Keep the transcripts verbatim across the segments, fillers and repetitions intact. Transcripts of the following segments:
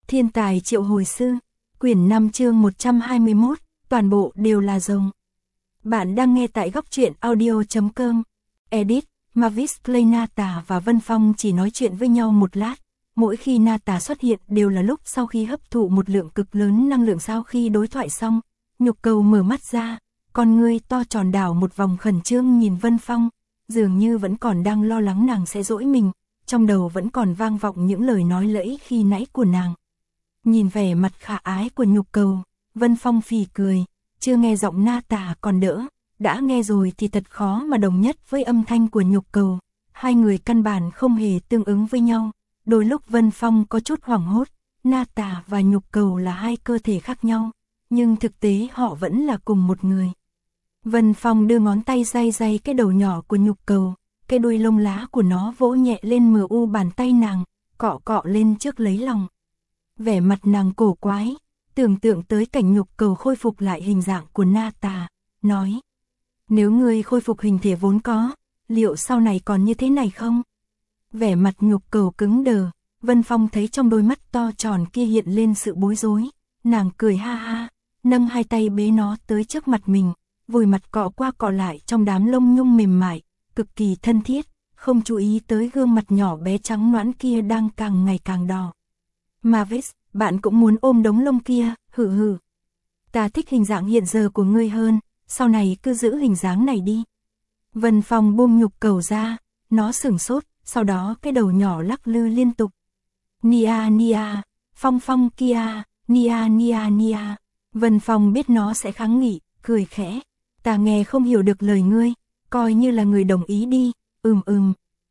Thiên tài triệu hồi sư, quyển năm chương một trăm hai mươi mốt, toàn bộ đều là rồng. Bạn đang nghe tại góc truyện audio chấm com. Edit, Mavis Clay. Nata và Vân Phong chỉ nói chuyện với nhau một lát. Mỗi khi Nata xuất hiện đều là lúc sau khi hấp thụ một lượng cực lớn năng lượng. Sau khi đối thoại xong, Nhục Cầu mở mắt ra, con ngươi to tròn đảo một vòng khẩn trương nhìn Vân Phong, dường như vẫn còn đang lo lắng nàng sẽ dỗi mình, trong đầu vẫn còn vang vọng những lời nói lẫy khi nãy của nàng. Nhìn vẻ mặt khả ái của Nhục Cầu, Vân Phong phì cười, chưa nghe giọng Nata còn đỡ, đã nghe rồi thì thật khó mà đồng nhất với âm thanh của Nhục Cầu. Hai người căn bản không hề tương ứng với nhau, đôi lúc Vân Phong có chút hoảng hốt, Nata và Nhục Cầu là hai cơ thể khác nhau, nhưng thực tế họ vẫn là cùng một người. Vân Phong đưa ngón tay day day cái đầu nhỏ của Nhục Cầu, cái đuôi lông lá của nó vỗ nhẹ lên mờ u bàn tay nàng, cọ cọ lên trước lấy lòng. Vẻ mặt nàng cổ quái, tưởng tượng tới cảnh Nhục Cầu khôi phục lại hình dạng của Nata, nói: nếu ngươi khôi phục hình thể vốn có, liệu sau này còn như thế này không? Vẻ mặt Nhục Cầu cứng đờ, Vân Phong thấy trong đôi mắt to tròn kia hiện lên sự bối rối, nàng cười ha ha, nâng hai tay bế nó tới trước mặt mình, vùi mặt cọ qua cọ lại trong đám lông nhung mềm mại, cực kỳ thân thiết, không chú ý tới gương mặt nhỏ bé trắng nõn kia đang càng ngày càng đỏ. Mavis, bạn cũng muốn ôm đống lông kia, hừ hừ. Ta thích hình dạng hiện giờ của ngươi hơn, sau này cứ giữ hình dáng này đi. Vân Phong buông Nhục Cầu ra, nó sửng sốt, sau đó cái đầu nhỏ lắc lư liên tục. Nia nia, Phong Phong kia, nia nia nia. Vân Phong biết nó sẽ kháng nghị, cười khẽ. Ta nghe không hiểu được lời ngươi, coi như là người đồng ý đi, ừm ừm.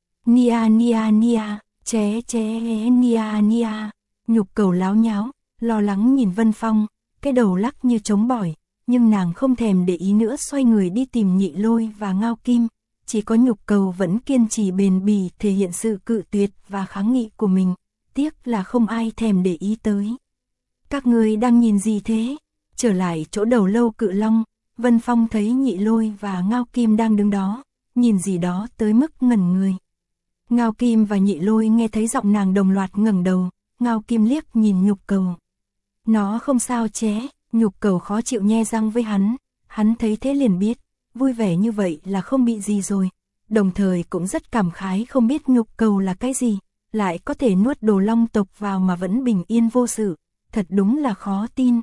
Nia nia nia, ché ché nia nia. Nhục Cầu láo nháo, lo lắng nhìn Vân Phong, cái đầu lắc như trống bỏi, nhưng nàng không thèm để ý nữa, xoay người đi tìm Nhị Lôi và Ngao Kim. Chỉ có Nhục Cầu vẫn kiên trì bền bỉ thể hiện sự cự tuyệt và kháng nghị của mình, tiếc là không ai thèm để ý tới. Các ngươi đang nhìn gì thế? Trở lại chỗ đầu lâu cự long, Vân Phong thấy Nhị Lôi và Ngao Kim đang đứng đó, nhìn gì đó tới mức ngẩn người. Ngao Kim và Nhị Lôi nghe thấy giọng nàng đồng loạt ngẩng đầu, Ngao Kim liếc nhìn Nhục Cầu. Nó không sao ché, Nhục Cầu khó chịu nhe răng với hắn, hắn thấy thế liền biết, vui vẻ như vậy là không bị gì rồi, đồng thời cũng rất cảm khái không biết Nhục Cầu là cái gì, lại có thể nuốt đồ long tộc vào mà vẫn bình yên vô sự, thật đúng là khó tin.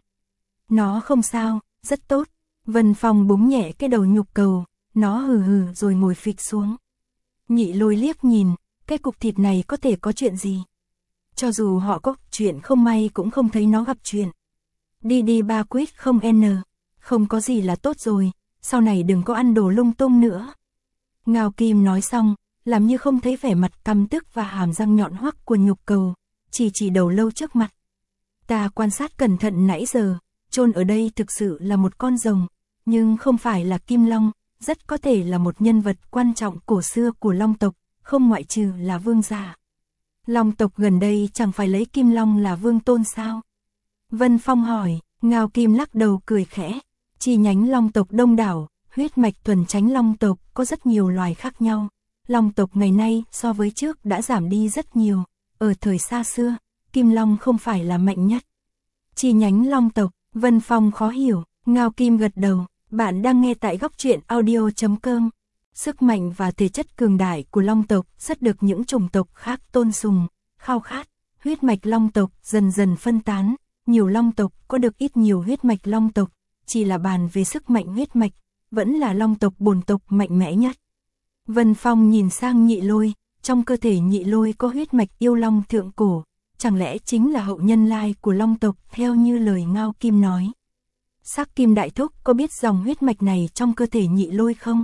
Nó không sao, rất tốt. Vân Phong búng nhẹ cái đầu Nhục Cầu, nó hừ hừ rồi ngồi phịch xuống. Nhị Lôi liếc nhìn, cái cục thịt này có thể có chuyện gì? Cho dù họ có chuyện không may cũng không thấy nó gặp chuyện. Đi đi ba quýt không n, không có gì là tốt rồi, sau này đừng có ăn đồ lung tung nữa. Ngao Kim nói xong, làm như không thấy vẻ mặt căm tức và hàm răng nhọn hoắc của Nhục Cầu, chỉ chỉ đầu lâu trước mặt. Ta quan sát cẩn thận nãy giờ, chôn ở đây thực sự là một con rồng, nhưng không phải là Kim Long, rất có thể là một nhân vật quan trọng cổ xưa của Long tộc, không ngoại trừ là vương giả. Long tộc gần đây chẳng phải lấy Kim Long là vương tôn sao? Vân Phong hỏi. Ngao Kim lắc đầu cười khẽ. Chi nhánh Long tộc đông đảo, huyết mạch thuần chánh Long tộc có rất nhiều loài khác nhau. Long tộc ngày nay so với trước đã giảm đi rất nhiều. Ở thời xa xưa, Kim Long không phải là mạnh nhất. Chi nhánh Long tộc, Vân Phong khó hiểu. Ngao Kim gật đầu. Bạn đang nghe tại góc truyện audio chấm com. Sức mạnh và thể chất cường đại của Long tộc rất được những chủng tộc khác tôn sùng, khao khát. Huyết mạch Long tộc dần dần phân tán, nhiều Long tộc có được ít nhiều huyết mạch Long tộc, chỉ là bàn về sức mạnh huyết mạch, vẫn là Long tộc bổn tộc mạnh mẽ nhất. Vân Phong nhìn sang Nhị Lôi, trong cơ thể Nhị Lôi có huyết mạch yêu Long thượng cổ, chẳng lẽ chính là hậu nhân lai của Long tộc theo như lời Ngao Kim nói. Sắc Kim Đại Thúc có biết dòng huyết mạch này trong cơ thể Nhị Lôi không?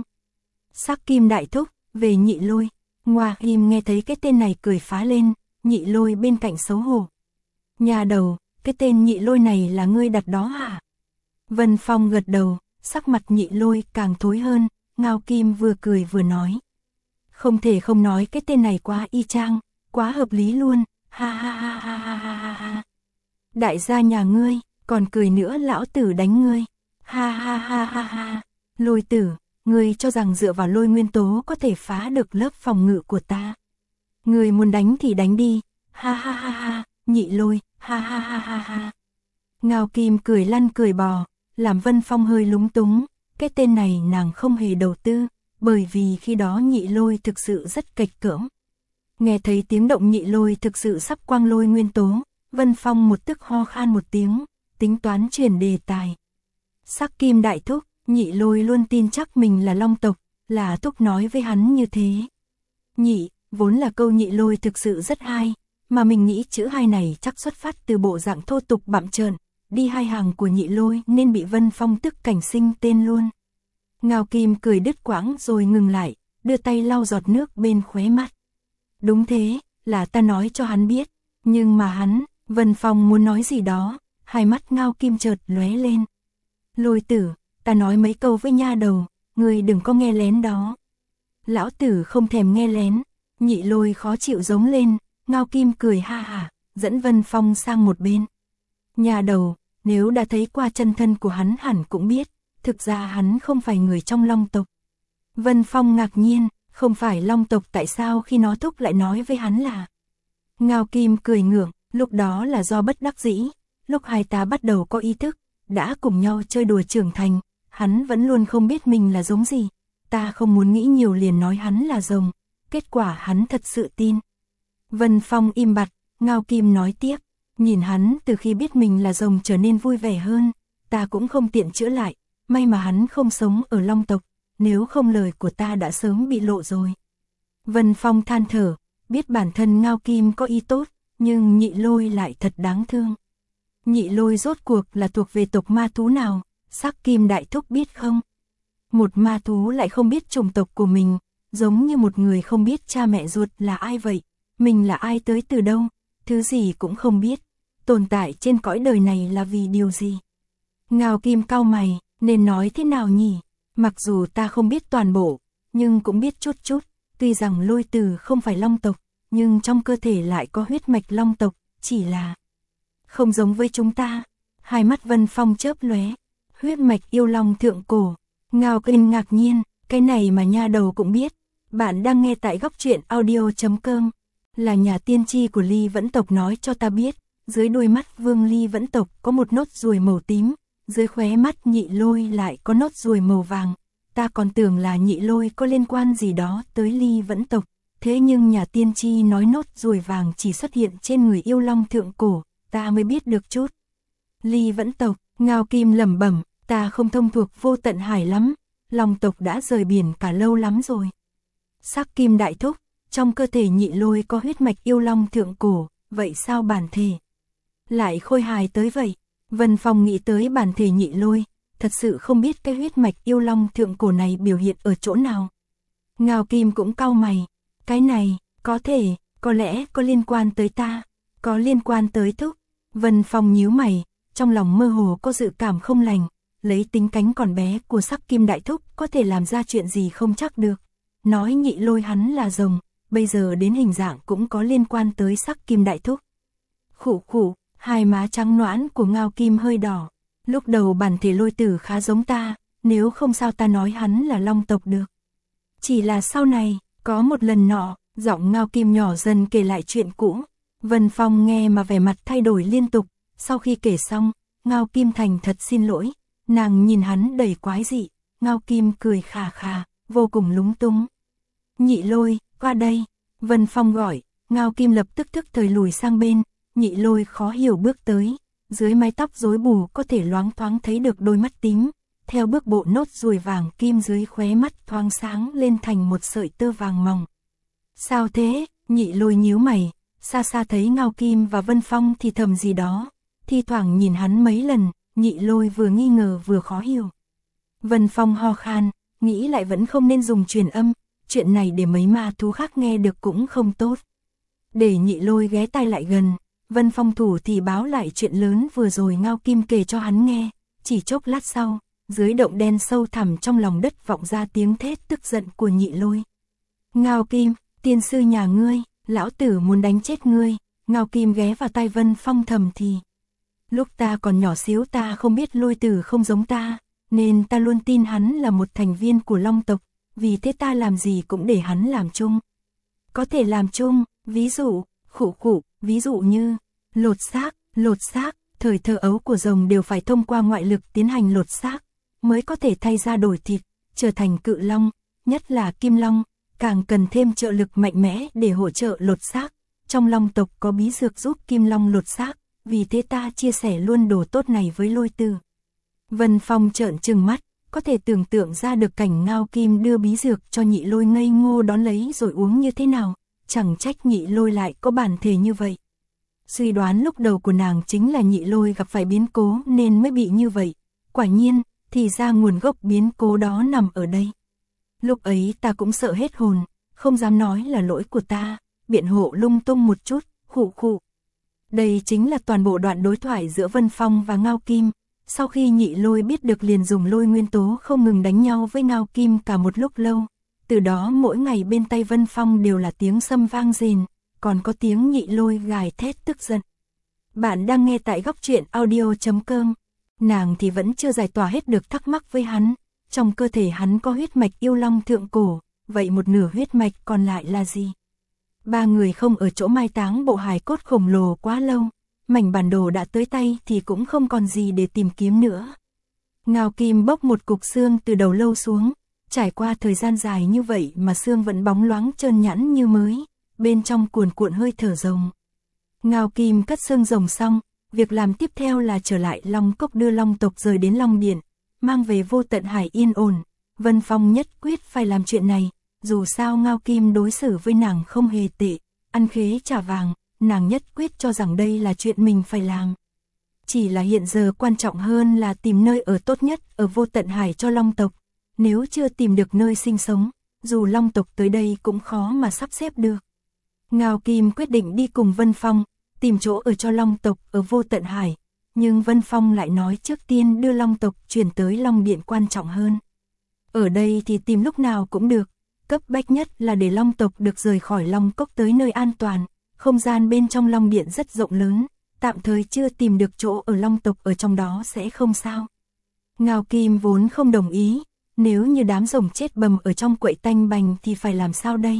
Sắc Kim Đại Thúc, về Nhị Lôi. Ngoa Kim nghe thấy cái tên này cười phá lên, Nhị Lôi bên cạnh xấu hổ. Nhà đầu, cái tên Nhị Lôi này là ngươi đặt đó hả? Vân Phong gật đầu, sắc mặt Nhị Lôi càng thối hơn, Ngao Kim vừa cười vừa nói. Không thể không nói cái tên này quá y chang, quá hợp lý luôn, ha ha ha ha ha ha ha. Đại gia nhà ngươi, còn cười nữa lão tử đánh ngươi, ha ha ha ha ha. Lôi tử, ngươi cho rằng dựa vào lôi nguyên tố có thể phá được lớp phòng ngự của ta. Ngươi muốn đánh thì đánh đi, ha ha ha ha, Nhị Lôi, ha ha ha ha ha. Ngao Kim cười lăn cười bò, làm Vân Phong hơi lúng túng, cái tên này nàng không hề đầu tư, bởi vì khi đó Nhị Lôi thực sự rất kịch cỡm. Nghe thấy tiếng động Nhị Lôi thực sự sắp quang lôi nguyên tố, Vân Phong một tức ho khan một tiếng, tính toán chuyển đề tài. Sắc Kim đại thúc, Nhị Lôi luôn tin chắc mình là Long tộc, là thúc nói với hắn như thế. Nhị, vốn là câu Nhị Lôi thực sự rất hay, mà mình nghĩ chữ hai này chắc xuất phát từ bộ dạng thô tục bặm trợn, đi hai hàng của Nhị Lôi nên bị Vân Phong tức cảnh sinh tên luôn. Ngao Kim cười đứt quãng rồi ngừng lại, đưa tay lau giọt nước bên khóe mắt. Đúng thế, là ta nói cho hắn biết, nhưng mà hắn, Vân Phong muốn nói gì đó, hai mắt Ngao Kim chợt lóe lên. Lôi tử, ta nói mấy câu với nha đầu, ngươi đừng có nghe lén đó. Lão tử không thèm nghe lén, Nhị Lôi khó chịu giống lên, Ngao Kim cười ha hả, dẫn Vân Phong sang một bên. Nha đầu, nếu đã thấy qua chân thân của hắn hẳn cũng biết, thực ra hắn không phải người trong Long tộc. Vân Phong ngạc nhiên, không phải Long tộc tại sao khi nó thúc lại nói với hắn là. Ngao Kim cười ngượng, lúc đó là do bất đắc dĩ, lúc hai ta bắt đầu có ý thức, đã cùng nhau chơi đùa trưởng thành, hắn vẫn luôn không biết mình là giống gì. Ta không muốn nghĩ nhiều liền nói hắn là rồng, kết quả hắn thật sự tin. Vân Phong im bặt, Ngao Kim nói tiếp, nhìn hắn từ khi biết mình là rồng trở nên vui vẻ hơn, ta cũng không tiện chữa lại, may mà hắn không sống ở Long tộc, nếu không lời của ta đã sớm bị lộ rồi. Vân Phong than thở, biết bản thân Ngao Kim có ý tốt, nhưng Nhị Lôi lại thật đáng thương. Nhị Lôi rốt cuộc là thuộc về tộc ma thú nào, Sắc Kim đại thúc biết không? Một ma thú lại không biết chủng tộc của mình, giống như một người không biết cha mẹ ruột là ai vậy, mình là ai tới từ đâu, thứ gì cũng không biết, tồn tại trên cõi đời này là vì điều gì? Ngao Kim cau mày, nên nói thế nào nhỉ? Mặc dù ta không biết toàn bộ, nhưng cũng biết chút chút, tuy rằng Lôi tử không phải Long tộc, nhưng trong cơ thể lại có huyết mạch Long tộc, chỉ là không giống với chúng ta. Hai mắt Vân Phong chớp lóe, huyết mạch yêu long thượng cổ. Ngao Kim ngạc nhiên, cái này mà nha đầu cũng biết. Bạn đang nghe tại góc truyện audio chấm com. Là nhà tiên tri của Ly Vẫn tộc nói cho ta biết, dưới đôi mắt Vương Ly Vẫn tộc có một nốt ruồi màu tím, dưới khóe mắt Nhị Lôi lại có nốt ruồi màu vàng. Ta còn tưởng là Nhị Lôi có liên quan gì đó tới Ly Vẫn tộc, thế nhưng nhà tiên tri nói nốt ruồi vàng chỉ xuất hiện trên người yêu long thượng cổ, ta mới biết được chút. Ly Vẫn tộc, Ngao Kim lẩm bẩm, ta không thông thuộc vô tận hải lắm, Long tộc đã rời biển cả lâu lắm rồi. Sắc Kim đại thúc, trong cơ thể Nhị Lôi có huyết mạch yêu long thượng cổ, vậy sao bản thể lại khôi hài tới vậy? Vân Phong nghĩ tới bản thể Nhị Lôi, thật sự không biết cái huyết mạch yêu long thượng cổ này biểu hiện ở chỗ nào. Ngao Kim cũng cau mày, cái này, có thể, có lẽ có liên quan tới ta, có liên quan tới thúc. Vân Phong nhíu mày, trong lòng mơ hồ có dự cảm không lành, lấy tính cánh còn bé của Sắc Kim đại thúc có thể làm ra chuyện gì không chắc được. Nói Nhị Lôi hắn là rồng, bây giờ đến hình dạng cũng có liên quan tới Sắc Kim đại thúc. Khụ khụ, hai má trắng nõn của Ngao Kim hơi đỏ. Lúc đầu bản thể Lôi tử khá giống ta, nếu không sao ta nói hắn là Long tộc được. Chỉ là sau này, có một lần nọ, giọng Ngao Kim nhỏ dần kể lại chuyện cũ. Vân Phong nghe mà vẻ mặt thay đổi liên tục, sau khi kể xong, Ngao Kim thành thật xin lỗi, nàng nhìn hắn đầy quái dị, Ngao Kim cười khà khà, vô cùng lúng túng. Nhị Lôi, qua đây, Vân Phong gọi, Ngao Kim lập tức tức thời lùi sang bên, Nhị Lôi khó hiểu bước tới, dưới mái tóc rối bù có thể loáng thoáng thấy được đôi mắt tím, theo bước bộ nốt ruồi vàng kim dưới khóe mắt thoáng sáng lên thành một sợi tơ vàng mỏng. Sao thế? Nhị Lôi nhíu mày, xa xa thấy Ngao Kim và Vân Phong thì thầm gì đó, thi thoảng nhìn hắn mấy lần, Nhị Lôi vừa nghi ngờ vừa khó hiểu. Vân Phong ho khan, nghĩ lại vẫn không nên dùng truyền âm, chuyện này để mấy ma thú khác nghe được cũng không tốt. Để Nhị Lôi ghé tai lại gần, Vân Phong thủ thì báo lại chuyện lớn vừa rồi Ngao Kim kể cho hắn nghe, chỉ chốc lát sau, dưới động đen sâu thẳm trong lòng đất vọng ra tiếng thét tức giận của Nhị Lôi. Ngao Kim, tiên sư nhà ngươi, lão tử muốn đánh chết ngươi. Ngao Kim ghé vào tai Vân Phong thầm thì. Lúc ta còn nhỏ xíu ta không biết Lôi tử không giống ta, nên ta luôn tin hắn là một thành viên của Long tộc, vì thế ta làm gì cũng để hắn làm chung. Có thể làm chung, ví dụ, khụ khụ, ví dụ như, Lột xác, lột xác, thời thơ ấu của rồng đều phải thông qua ngoại lực tiến hành lột xác, mới có thể thay da đổi thịt, trở thành cự long, nhất là kim long, càng cần thêm trợ lực mạnh mẽ để hỗ trợ lột xác. Trong long tộc có bí dược giúp kim long lột xác, vì thế ta chia sẻ luôn đồ tốt này với Lôi Tư. Vân Phong trợn trừng mắt, có thể tưởng tượng ra được cảnh Ngao Kim đưa bí dược cho Nhị Lôi ngây ngô đón lấy rồi uống như thế nào, chẳng trách Nhị Lôi lại có bản thể như vậy. Suy đoán lúc đầu của nàng chính là Nhị Lôi gặp phải biến cố nên mới bị như vậy, quả nhiên, thì ra nguồn gốc biến cố đó nằm ở đây. Lúc ấy ta cũng sợ hết hồn, không dám nói là lỗi của ta, biện hộ lung tung một chút, khụ khụ. Đây chính là toàn bộ đoạn đối thoại giữa Vân Phong và Ngao Kim. Sau khi Nhị Lôi biết được liền dùng lôi nguyên tố không ngừng đánh nhau với Ngao Kim cả một lúc lâu. Từ đó mỗi ngày bên tay Vân Phong đều là tiếng sâm vang rền, còn có tiếng Nhị Lôi gào thét tức giận. Bạn đang nghe tại góc truyện audio chấm com. Nàng thì vẫn chưa giải tỏa hết được thắc mắc với hắn. Trong cơ thể hắn có huyết mạch yêu long thượng cổ, vậy một nửa huyết mạch còn lại là gì? Ba người không ở chỗ mai táng bộ hài cốt khổng lồ quá lâu, mảnh bản đồ đã tới tay thì cũng không còn gì để tìm kiếm nữa. Ngao Kim bốc một cục xương từ đầu lâu xuống, trải qua thời gian dài như vậy mà xương vẫn bóng loáng trơn nhẵn như mới, bên trong cuồn cuộn hơi thở rồng. Ngao Kim cất xương rồng xong, việc làm tiếp theo là trở lại Long Cốc đưa Long tộc rời đến Long Điện, mang về Vô Tận Hải yên ổn. Vân Phong nhất quyết phải làm chuyện này, dù sao Ngao Kim đối xử với nàng không hề tệ, ăn khế trả vàng, nàng nhất quyết cho rằng đây là chuyện mình phải làm. Chỉ là hiện giờ quan trọng hơn là tìm nơi ở tốt nhất ở Vô Tận Hải cho Long tộc, nếu chưa tìm được nơi sinh sống, dù Long tộc tới đây cũng khó mà sắp xếp được. Ngao Kim quyết định đi cùng Vân Phong, tìm chỗ ở cho Long tộc ở Vô Tận Hải, nhưng Vân Phong lại nói trước tiên đưa Long tộc chuyển tới Long Điện quan trọng hơn. Ở đây thì tìm lúc nào cũng được, cấp bách nhất là để Long tộc được rời khỏi Long Cốc tới nơi an toàn, không gian bên trong Long Điện rất rộng lớn, tạm thời chưa tìm được chỗ ở Long tộc ở trong đó sẽ không sao. Ngao Kim vốn không đồng ý, nếu như đám rồng chết bầm ở trong quậy tanh bành thì phải làm sao đây?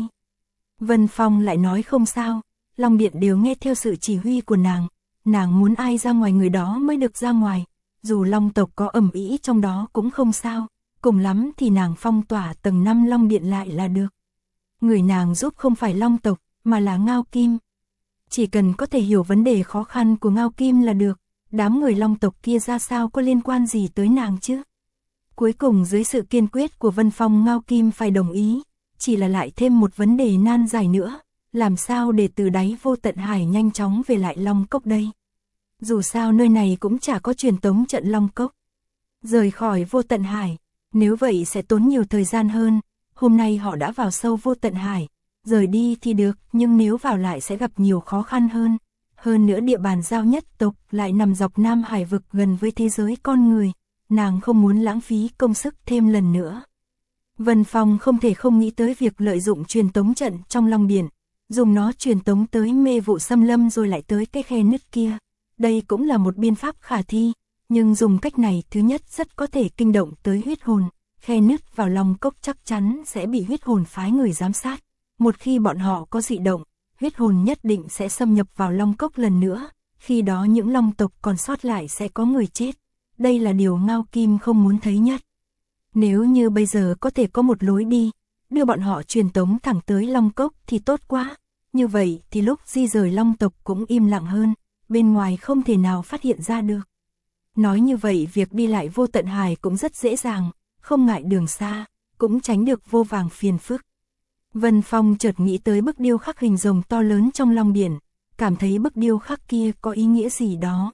Vân Phong lại nói không sao, Long Điện đều nghe theo sự chỉ huy của nàng, nàng muốn ai ra ngoài người đó mới được ra ngoài, dù Long tộc có ầm ĩ trong đó cũng không sao, cùng lắm thì nàng phong tỏa tầng năm Long Điện lại là được. Người nàng giúp không phải Long tộc, mà là Ngao Kim. Chỉ cần có thể hiểu vấn đề khó khăn của Ngao Kim là được, đám người Long tộc kia ra sao có liên quan gì tới nàng chứ? Cuối cùng dưới sự kiên quyết của Vân Phong Ngao Kim phải đồng ý, chỉ là lại thêm một vấn đề nan giải nữa, làm sao để từ đáy Vô Tận Hải nhanh chóng về lại Long Cốc đây? Dù sao nơi này cũng chả có truyền tống trận Long Cốc. Rời khỏi Vô Tận Hải, nếu vậy sẽ tốn nhiều thời gian hơn, hôm nay họ đã vào sâu Vô Tận Hải, rời đi thì được, nhưng nếu vào lại sẽ gặp nhiều khó khăn hơn. Hơn nữa địa bàn giao nhất tộc lại nằm dọc Nam Hải vực gần với thế giới con người, nàng không muốn lãng phí công sức thêm lần nữa. Vân Phong không thể không nghĩ tới việc lợi dụng truyền tống trận trong Long Điện, dùng nó truyền tống tới mê vụ xâm lâm rồi lại tới cái khe nứt kia. Đây cũng là một biện pháp khả thi, nhưng dùng cách này thứ nhất rất có thể kinh động tới huyết hồn, khe nứt vào Long Cốc chắc chắn sẽ bị huyết hồn phái người giám sát. Một khi bọn họ có dị động, huyết hồn nhất định sẽ xâm nhập vào Long Cốc lần nữa, khi đó những Long tộc còn sót lại sẽ có người chết. Đây là điều Ngao Kim không muốn thấy nhất. Nếu như bây giờ có thể có một lối đi, đưa bọn họ truyền tống thẳng tới Long Cốc thì tốt quá. Như vậy thì lúc di rời Long tộc cũng im lặng hơn, bên ngoài không thể nào phát hiện ra được. Nói như vậy việc đi lại Vô Tận Hải cũng rất dễ dàng, không ngại đường xa, cũng tránh được vô vàng phiền phức. Vân Phong chợt nghĩ tới bức điêu khắc hình rồng to lớn trong Long Điện, cảm thấy bức điêu khắc kia có ý nghĩa gì đó.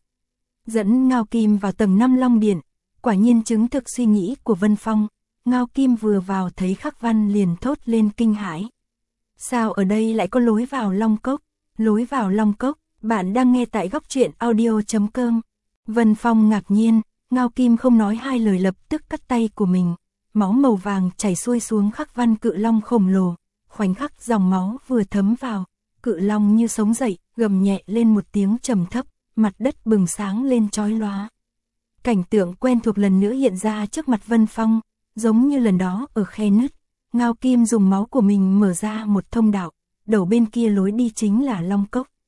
Dẫn Ngao Kim vào tầng năm Long Điện, quả nhiên chứng thực suy nghĩ của Vân Phong, Ngao Kim vừa vào thấy khắc văn liền thốt lên kinh hãi. Sao ở đây lại có lối vào Long Cốc? Lối vào Long Cốc, bạn đang nghe tại góc truyện audio chấm com. Vân Phong ngạc nhiên, Ngao Kim không nói hai lời lập tức cắt tay của mình, máu màu vàng chảy xuôi xuống khắc văn cự long khổng lồ, khoảnh khắc dòng máu vừa thấm vào, cự long như sống dậy, gầm nhẹ lên một tiếng trầm thấp, mặt đất bừng sáng lên chói lóa. Cảnh tượng quen thuộc lần nữa hiện ra trước mặt Vân Phong, giống như lần đó ở khe nứt, Ngao Kim dùng máu của mình mở ra một thông đạo, đầu bên kia lối đi chính là Long Cốc.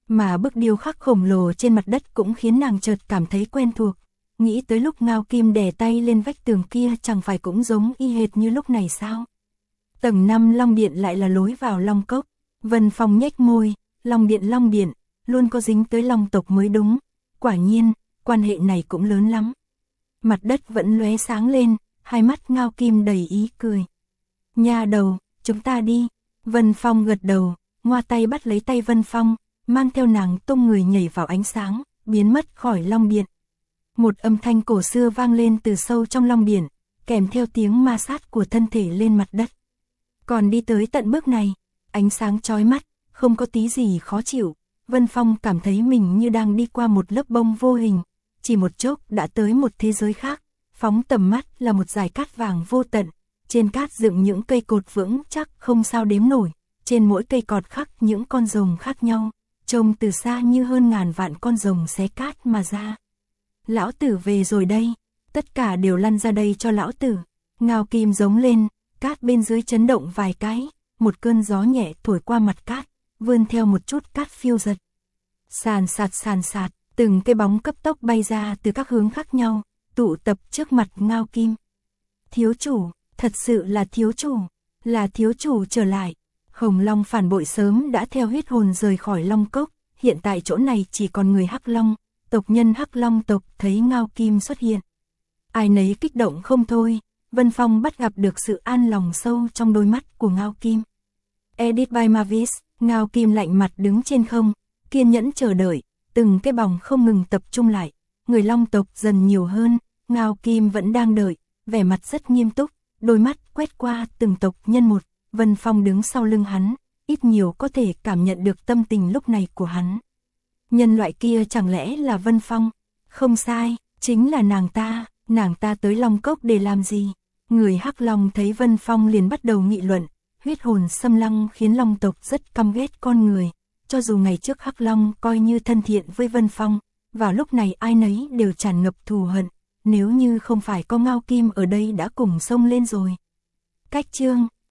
Mà bức điêu khắc khổng lồ trên mặt đất cũng khiến nàng chợt cảm thấy quen thuộc. Nghĩ tới lúc Ngao Kim đè tay lên vách tường kia chẳng phải cũng giống y hệt như lúc này sao? Tầng năm Long Điện lại là lối vào Long Cốc. Vân Phong nhếch môi, Long Điện Long Điện, luôn có dính tới Long tộc mới đúng. Quả nhiên, quan hệ này cũng lớn lắm. Mặt đất vẫn lóe sáng lên, hai mắt Ngao Kim đầy ý cười. Nha đầu, chúng ta đi. Vân Phong gật đầu, ngoa tay bắt lấy tay Vân Phong, mang theo nàng tung người nhảy vào ánh sáng, biến mất khỏi Long Điện. Một âm thanh cổ xưa vang lên từ sâu trong Long Điện, kèm theo tiếng ma sát của thân thể lên mặt đất. Còn đi tới tận bước này, ánh sáng chói mắt, không có tí gì khó chịu. Vân Phong cảm thấy mình như đang đi qua một lớp bông vô hình, chỉ một chốc đã tới một thế giới khác. Phóng tầm mắt là một dải cát vàng vô tận, trên cát dựng những cây cột vững chắc không sao đếm nổi, trên mỗi cây cột khắc những con rồng khác nhau, trông từ xa như hơn ngàn vạn con rồng xé cát mà ra. Lão tử về rồi đây, tất cả đều lăn ra đây cho lão tử. Ngao Kim giống lên, cát bên dưới chấn động vài cái, một cơn gió nhẹ thổi qua mặt cát, vươn theo một chút cát phiêu giật. Sàn sạt sàn sạt, từng cái bóng cấp tốc bay ra từ các hướng khác nhau, tụ tập trước mặt Ngao Kim. Thiếu chủ, thật sự là thiếu chủ, là thiếu chủ trở lại. Hồng Long phản bội sớm đã theo huyết hồn rời khỏi Long Cốc, hiện tại chỗ này chỉ còn người Hắc Long, tộc nhân Hắc Long tộc thấy Ngao Kim xuất hiện. Ai nấy kích động không thôi, Vân Phong bắt gặp được sự an lòng sâu trong đôi mắt của Ngao Kim. Edit by Mavis, Ngao Kim lạnh mặt đứng trên không, kiên nhẫn chờ đợi, từng cái bóng không ngừng tập trung lại, người Long tộc dần nhiều hơn, Ngao Kim vẫn đang đợi, vẻ mặt rất nghiêm túc, đôi mắt quét qua từng tộc nhân một, Vân Phong đứng sau lưng hắn, ít nhiều có thể cảm nhận được tâm tình lúc này của hắn. Nhân loại kia chẳng lẽ là Vân Phong? Không sai, chính là nàng ta, nàng ta tới Long Cốc để làm gì? Người Hắc Long thấy Vân Phong liền bắt đầu nghị luận, huyết hồn xâm lăng khiến Long tộc rất căm ghét con người. Cho dù ngày trước Hắc Long coi như thân thiện với Vân Phong, vào lúc này ai nấy đều tràn ngập thù hận, nếu như không phải có Ngao Kim ở đây đã cùng xông lên rồi. Cách chương